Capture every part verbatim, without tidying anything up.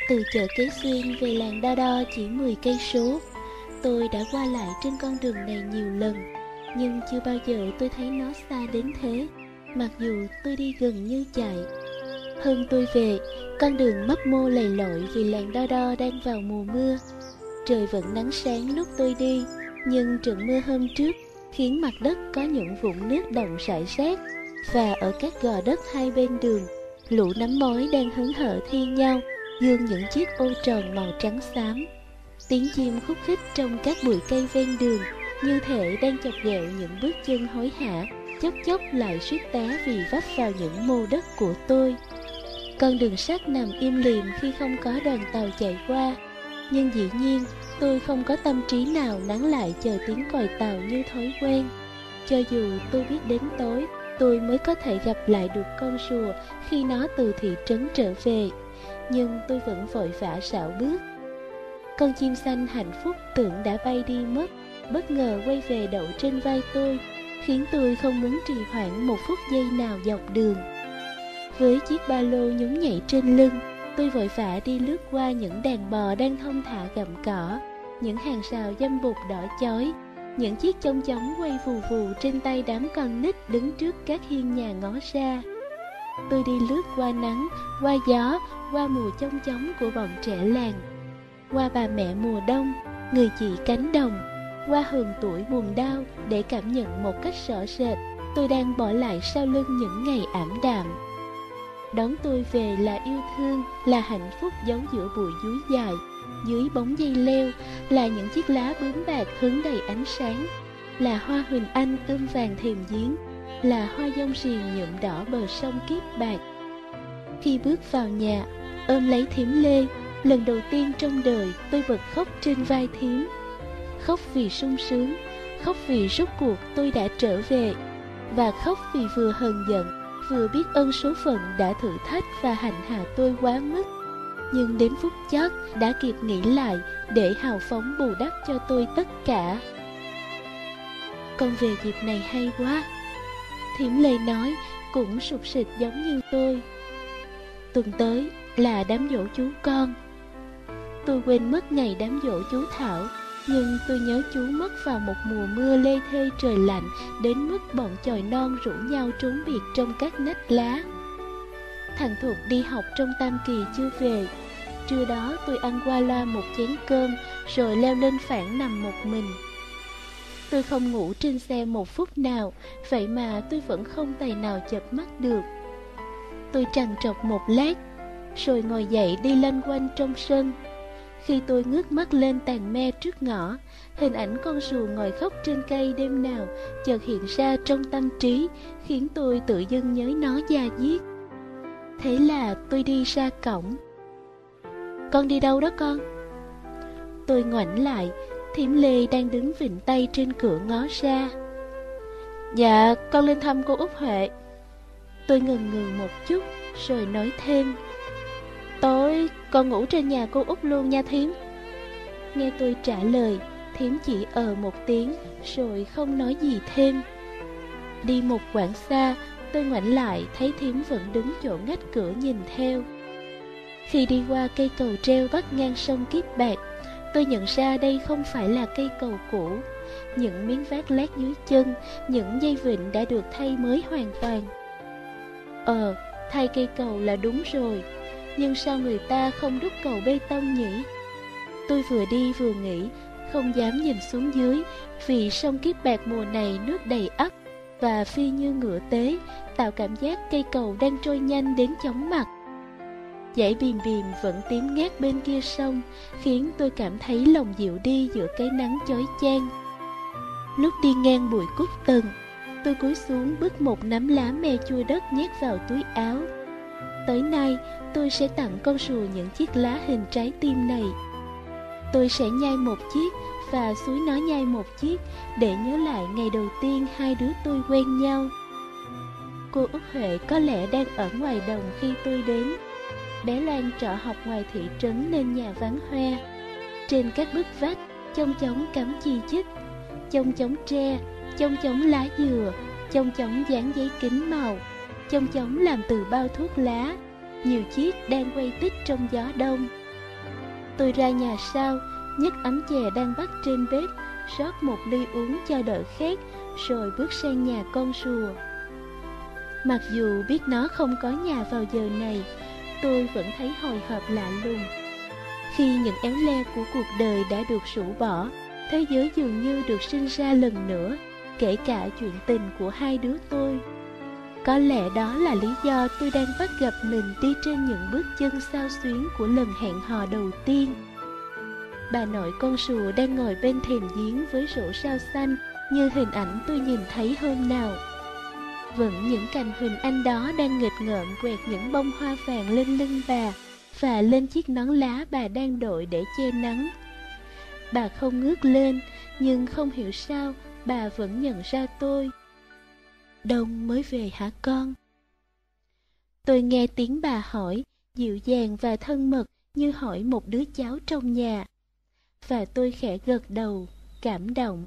Từ chợ Kế Xuyên về làng Đo Đo chỉ mười cây số. Tôi đã qua lại trên con đường này nhiều lần, nhưng chưa bao giờ tôi thấy nó xa đến thế, mặc dù tôi đi gần như chạy. Hôm tôi về, con đường mấp mô lầy lội vì làng Đo Đo đang vào mùa mưa. Trời vẫn nắng sáng lúc tôi đi, nhưng trận mưa hôm trước khiến mặt đất có những vũng nước đọng rải rác, và ở các gò đất hai bên đường, lũ nấm mối đang hớn hở thi nhau gương những chiếc ô tròn màu trắng xám. Tiếng chim khúc khích trong các bụi cây ven đường, như thể đang chọc ghẹo những bước chân hối hả, chốc chốc lại suýt té vì vấp vào những mô đất của tôi. Con đường sắt nằm im lìm khi không có đoàn tàu chạy qua, nhưng dĩ nhiên tôi không có tâm trí nào nán lại chờ tiếng còi tàu như thói quen. Cho dù tôi biết đến tối tôi mới có thể gặp lại được con rùa khi nó từ thị trấn trở về, nhưng tôi vẫn vội vã rảo bước. Con chim xanh hạnh phúc tưởng đã bay đi mất, bất ngờ quay về đậu trên vai tôi, khiến tôi không muốn trì hoãn một phút giây nào dọc đường. Với chiếc ba lô nhún nhảy trên lưng, tôi vội vã đi lướt qua những đàn bò đang thong thả gặm cỏ, những hàng rào dâm bụt đỏ chói, những chiếc chong chóng quay vù vù trên tay đám con nít đứng trước các hiên nhà ngó ra. Tôi đi lướt qua nắng, qua gió, qua mùa chong chóng của bọn trẻ làng, qua bà mẹ mùa đông, người chị cánh đồng, qua hờn tuổi buồn đau để cảm nhận một cách rõ rệt tôi đang bỏ lại sau lưng những ngày ảm đạm. Đón tôi về là yêu thương, là hạnh phúc giấu giữa bụi dúi dài, dưới bóng dây leo, là những chiếc lá bướm bạc hứng đầy ánh sáng, là hoa huỳnh anh ươm vàng thềm giếng, là hoa dông riềng nhuộm đỏ bờ sông Kiếp Bạc. Khi bước vào nhà, ôm lấy thím Lê, lần đầu tiên trong đời tôi bật khóc trên vai thím. Khóc vì sung sướng, khóc vì rốt cuộc tôi đã trở về, và khóc vì vừa hờn giận, vừa biết ơn số phận đã thử thách và hành hạ tôi quá mức, nhưng đến phút chót đã kịp nghĩ lại để hào phóng bù đắp cho tôi tất cả. Con về dịp này hay quá, thím Lê nói, cũng sụp sịt giống như tôi. Tuần tới là đám giỗ chú con. Tôi quên mất ngày đám giỗ chú Thảo, nhưng tôi nhớ chú mất vào một mùa mưa lê thê trời lạnh đến mức bọn chòi non rủ nhau trốn biệt trong các nách lá. Thằng Thuộc đi học trong Tam Kỳ chưa về. Trưa đó tôi ăn qua loa một chén cơm rồi leo lên phản nằm một mình. Tôi không ngủ trên xe một phút nào, vậy mà tôi vẫn không tài nào chợp mắt được. Tôi trằn trọc một lát, rồi ngồi dậy đi lanh quanh trong sân. Khi tôi ngước mắt lên tàn me trước ngõ, hình ảnh con rùa ngồi khóc trên cây đêm nào chợt hiện ra trong tâm trí, khiến tôi tự dưng nhớ nó da diết. Thế là tôi đi ra cổng. Con đi đâu đó con? Tôi ngoảnh lại, thím Lê đang đứng vịn tay trên cửa ngó ra. Dạ, con lên thăm cô Út Huệ. Tôi ngần ngừ một chút, rồi nói thêm. Tối con ngủ trên nhà cô Út luôn nha thím. Nghe tôi trả lời, thím chỉ ờ một tiếng, rồi không nói gì thêm. Đi một quãng xa, tôi ngoảnh lại thấy thím vẫn đứng chỗ ngách cửa nhìn theo. Khi đi qua cây cầu treo vắt ngang sông Kiếp Bạc, tôi nhận ra đây không phải là cây cầu cũ. Những miếng vát lát dưới chân, những dây vịn đã được thay mới hoàn toàn. Ờ, thay cây cầu là đúng rồi, nhưng sao người ta không đúc cầu bê tông nhỉ? Tôi vừa đi vừa nghĩ, không dám nhìn xuống dưới, vì sông Kiếp Bạc mùa này nước đầy ắp và phi như ngựa tế, tạo cảm giác cây cầu đang trôi nhanh đến chóng mặt. Dãy bìm bìm vẫn tím ngát bên kia sông, khiến tôi cảm thấy lòng dịu đi giữa cái nắng chói chang. Lúc đi ngang bụi cúc tần, tôi cúi xuống bứt một nắm lá me chua đất nhét vào túi áo. Tới nay, tôi sẽ tặng con rùa những chiếc lá hình trái tim này. Tôi sẽ nhai một chiếc và xúi nó nhai một chiếc để nhớ lại ngày đầu tiên hai đứa tôi quen nhau. Cô Út Huệ có lẽ đang ở ngoài đồng khi tôi đến. Bé Loan trọ học ngoài thị trấn nên nhà vắng hoe. Trên các bức vách, chong chóng cắm chi chít, chong chóng tre, chong chóng lá dừa, chong chóng dán giấy kính màu, chong chóng làm từ bao thuốc lá. Nhiều chiếc đang quay tít trong gió đông. Tôi ra nhà sau, nhấc ấm chè đang bắt trên bếp, rót một ly uống cho đỡ khát, rồi bước sang nhà con rùa. Mặc dù biết nó không có nhà vào giờ này, tôi vẫn thấy hồi hộp lạ lùng. Khi những éo le của cuộc đời đã được rũ bỏ, thế giới dường như được sinh ra lần nữa, kể cả chuyện tình của hai đứa tôi. Có lẽ đó là lý do tôi đang bắt gặp mình đi trên những bước chân xao xuyến của lần hẹn hò đầu tiên. Bà nội con rùa đang ngồi bên thềm giếng với rổ rau xanh như hình ảnh tôi nhìn thấy hôm nào. Vẫn những cành huỳnh anh đó đang nghịch ngợm quẹt những bông hoa vàng lên lưng bà và lên chiếc nón lá bà đang đội để che nắng. Bà không ngước lên, nhưng không hiểu sao bà vẫn nhận ra tôi. Đông mới về hả con? Tôi nghe tiếng bà hỏi, dịu dàng và thân mật như hỏi một đứa cháu trong nhà. Và tôi khẽ gật đầu, cảm động.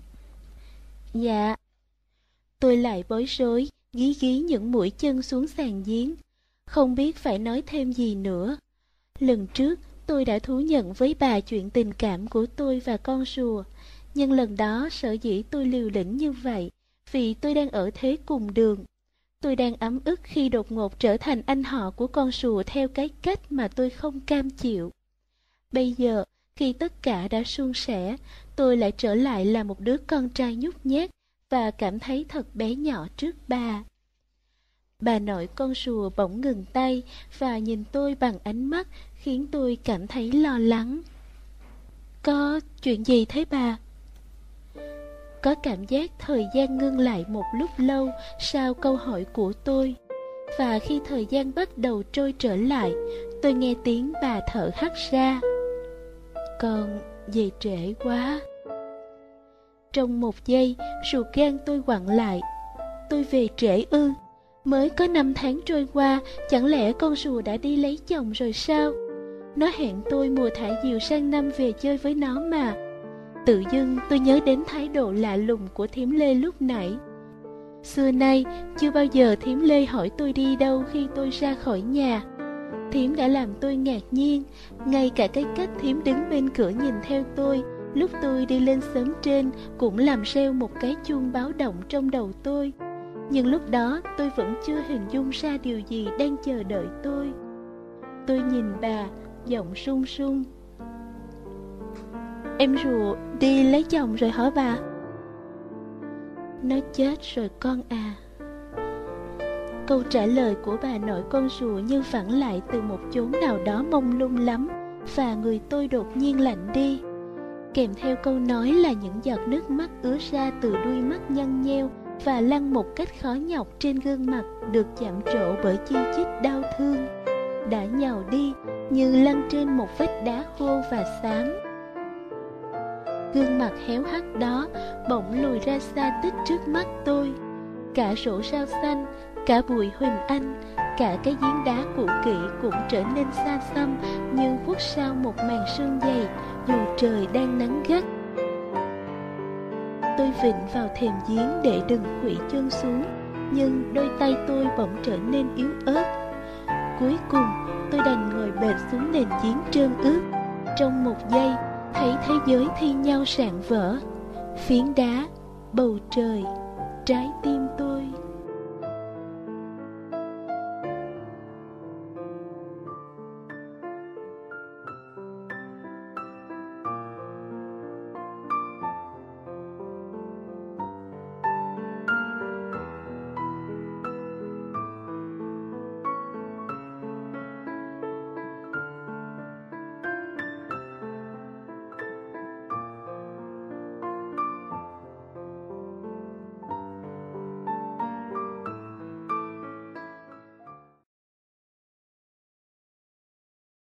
Dạ. Tôi lại bối rối, gí gí những mũi chân xuống sàn giếng, không biết phải nói thêm gì nữa. Lần trước tôi đã thú nhận với bà chuyện tình cảm của tôi và con rùa, nhưng lần đó sở dĩ tôi liều lĩnh như vậy vì tôi đang ở thế cùng đường. Tôi đang ấm ức khi đột ngột trở thành anh họ của con rùa theo cái cách mà tôi không cam chịu. Bây giờ, khi tất cả đã suôn sẻ, tôi lại trở lại là một đứa con trai nhút nhát và cảm thấy thật bé nhỏ trước bà. Bà nội con rùa bỗng ngừng tay và nhìn tôi bằng ánh mắt khiến tôi cảm thấy lo lắng. Có chuyện gì thế bà? Có cảm giác thời gian ngưng lại một lúc lâu sau câu hỏi của tôi. Và khi thời gian bắt đầu trôi trở lại, tôi nghe tiếng bà thở hắt ra. Con về trễ quá. Trong một giây, ruột gan tôi quặn lại. Tôi về trễ ư? Mới có năm tháng trôi qua, chẳng lẽ con rùa đã đi lấy chồng rồi sao? Nó hẹn tôi mùa thả diều sang năm về chơi với nó mà. Tự dưng tôi nhớ đến thái độ lạ lùng của thím Lê lúc nãy. Xưa nay, chưa bao giờ thím Lê hỏi tôi đi đâu khi tôi ra khỏi nhà. Thím đã làm tôi ngạc nhiên, ngay cả cái cách thím đứng bên cửa nhìn theo tôi lúc tôi đi lên xóm trên cũng làm reo một cái chuông báo động trong đầu tôi. Nhưng lúc đó tôi vẫn chưa hình dung ra điều gì đang chờ đợi tôi. Tôi nhìn bà, giọng run run. Em rùa đi lấy chồng rồi hả bà? Nó chết rồi con à. Câu trả lời của bà nội con rùa như phản lại từ một chốn nào đó mông lung lắm, và người tôi đột nhiên lạnh đi. Kèm theo câu nói là những giọt nước mắt ứa ra từ đuôi mắt nhăn nheo và lăn một cách khó nhọc trên gương mặt được chạm trổ bởi chi chít đau thương, đã nhàu đi như lăn trên một vách đá khô và xám. Gương mặt héo hắt đó bỗng lùi ra xa tích trước mắt tôi. Cả rổ rau xanh, cả bụi huỳnh anh, cả cái giếng đá cũ kỹ cũng trở nên xa xăm như khuất sau một màn sương dày dù trời đang nắng gắt. Tôi vịn vào thềm giếng để đừng khuỵu chân xuống, nhưng đôi tay tôi bỗng trở nên yếu ớt. Cuối cùng tôi đành ngồi bệt xuống nền giếng trơn ướt. Trong một giây thấy thế giới thi nhau rạn vỡ. Phiến đá, bầu trời, trái tim tôi.